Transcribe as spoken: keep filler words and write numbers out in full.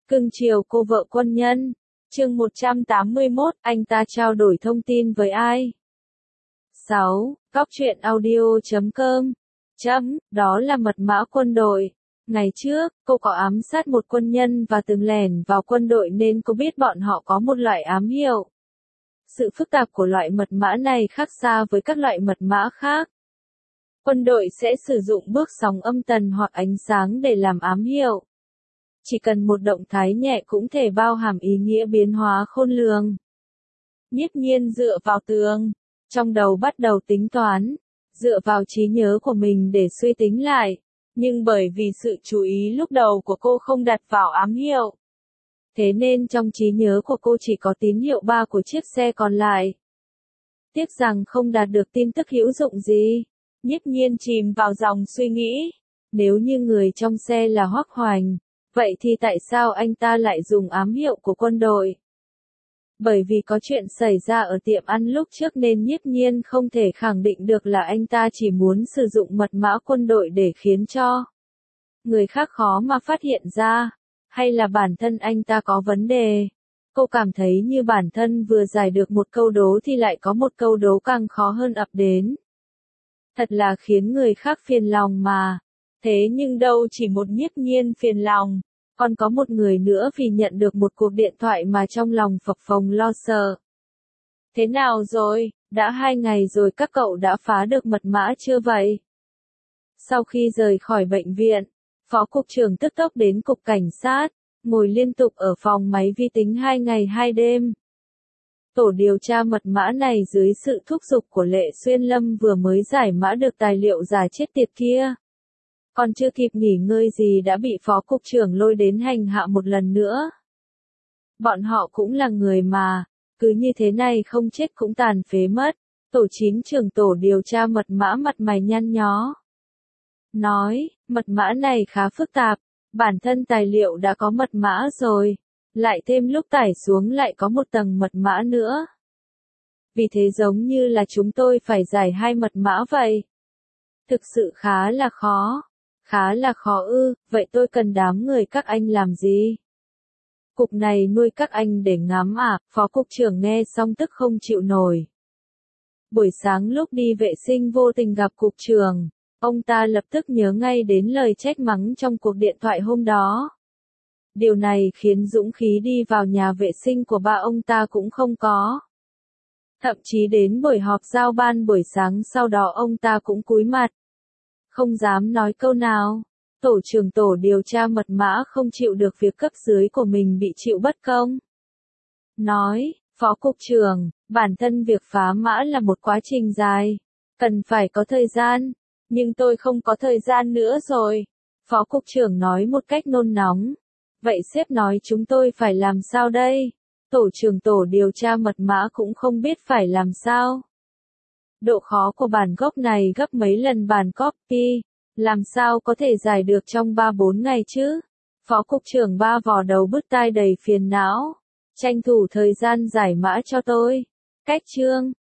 Cưng chiều cô vợ quân nhân. Chương một trăm tám mươi mốt, anh ta trao đổi thông tin với ai? sáu. Cóc truyện audio chấm com. Chấm, đó là mật mã quân đội. Ngày trước, cô có ám sát một quân nhân và từng lẻn vào quân đội nên cô biết bọn họ có một loại ám hiệu. Sự phức tạp của loại mật mã này khác xa với các loại mật mã khác. Quân đội sẽ sử dụng bước sóng âm tần hoặc ánh sáng để làm ám hiệu. Chỉ cần một động thái nhẹ cũng thể bao hàm ý nghĩa biến hóa khôn lường. Nhiếp Nhiên dựa vào tường, trong đầu bắt đầu tính toán, dựa vào trí nhớ của mình để suy tính lại, nhưng bởi vì sự chú ý lúc đầu của cô không đặt vào ám hiệu. Thế nên trong trí nhớ của cô chỉ có tín hiệu ba của chiếc xe còn lại. Tiếc rằng không đạt được tin tức hữu dụng gì. Nhiếp Nhiên chìm vào dòng suy nghĩ. Nếu như người trong xe là Hoắc Hoành, vậy thì tại sao anh ta lại dùng ám hiệu của quân đội? Bởi vì có chuyện xảy ra ở tiệm ăn lúc trước nên Nhiếp Nhiên không thể khẳng định được là anh ta chỉ muốn sử dụng mật mã quân đội để khiến cho người khác khó mà phát hiện ra, hay là bản thân anh ta có vấn đề. Cô cảm thấy như bản thân vừa giải được một câu đố thì lại có một câu đố càng khó hơn ập đến. Thật là khiến người khác phiền lòng mà. Thế nhưng đâu chỉ một Nhiếp Nhiên phiền lòng, còn có một người nữa vì nhận được một cuộc điện thoại mà trong lòng phập phồng lo sợ. Thế nào rồi, đã hai ngày rồi các cậu đã phá được mật mã chưa vậy? Sau khi rời khỏi bệnh viện, Phó Cục trưởng tức tốc đến Cục Cảnh sát, ngồi liên tục ở phòng máy vi tính hai ngày hai đêm. Tổ điều tra mật mã này dưới sự thúc giục của Lệ Xuyên Lâm vừa mới giải mã được tài liệu giả chết tiệt kia. Còn chưa kịp nghỉ ngơi gì đã bị Phó Cục trưởng lôi đến hành hạ một lần nữa. Bọn họ cũng là người mà, cứ như thế này không chết cũng tàn phế mất. Tổ chín trưởng tổ điều tra mật mã mặt mày nhăn nhó. Nói, mật mã này khá phức tạp, bản thân tài liệu đã có mật mã rồi, lại thêm lúc tải xuống lại có một tầng mật mã nữa. Vì thế giống như là chúng tôi phải giải hai mật mã vậy. Thực sự khá là khó. Khá là khó ư, vậy tôi cần đám người các anh làm gì? Cục này nuôi các anh để ngắm à? Phó Cục trưởng nghe xong tức không chịu nổi. Buổi sáng lúc đi vệ sinh vô tình gặp Cục trưởng, ông ta lập tức nhớ ngay đến lời trách mắng trong cuộc điện thoại hôm đó. Điều này khiến dũng khí đi vào nhà vệ sinh của ba ông ta cũng không có. Thậm chí đến buổi họp giao ban buổi sáng sau đó ông ta cũng cúi mặt. Không dám nói câu nào. Tổ trưởng tổ điều tra mật mã không chịu được việc cấp dưới của mình bị chịu bất công. Nói, Phó Cục trưởng, bản thân việc phá mã là một quá trình dài. Cần phải có thời gian. Nhưng tôi không có thời gian nữa rồi. Phó Cục trưởng nói một cách nôn nóng. Vậy sếp nói chúng tôi phải làm sao đây? Tổ trưởng tổ điều tra mật mã cũng không biết phải làm sao. Độ khó của bản gốc này gấp mấy lần bản copy, làm sao có thể giải được trong ba bốn ngày chứ? Phó Cục trưởng ba vò đầu bứt tai đầy phiền não. Tranh thủ thời gian giải mã cho tôi. Cách chương.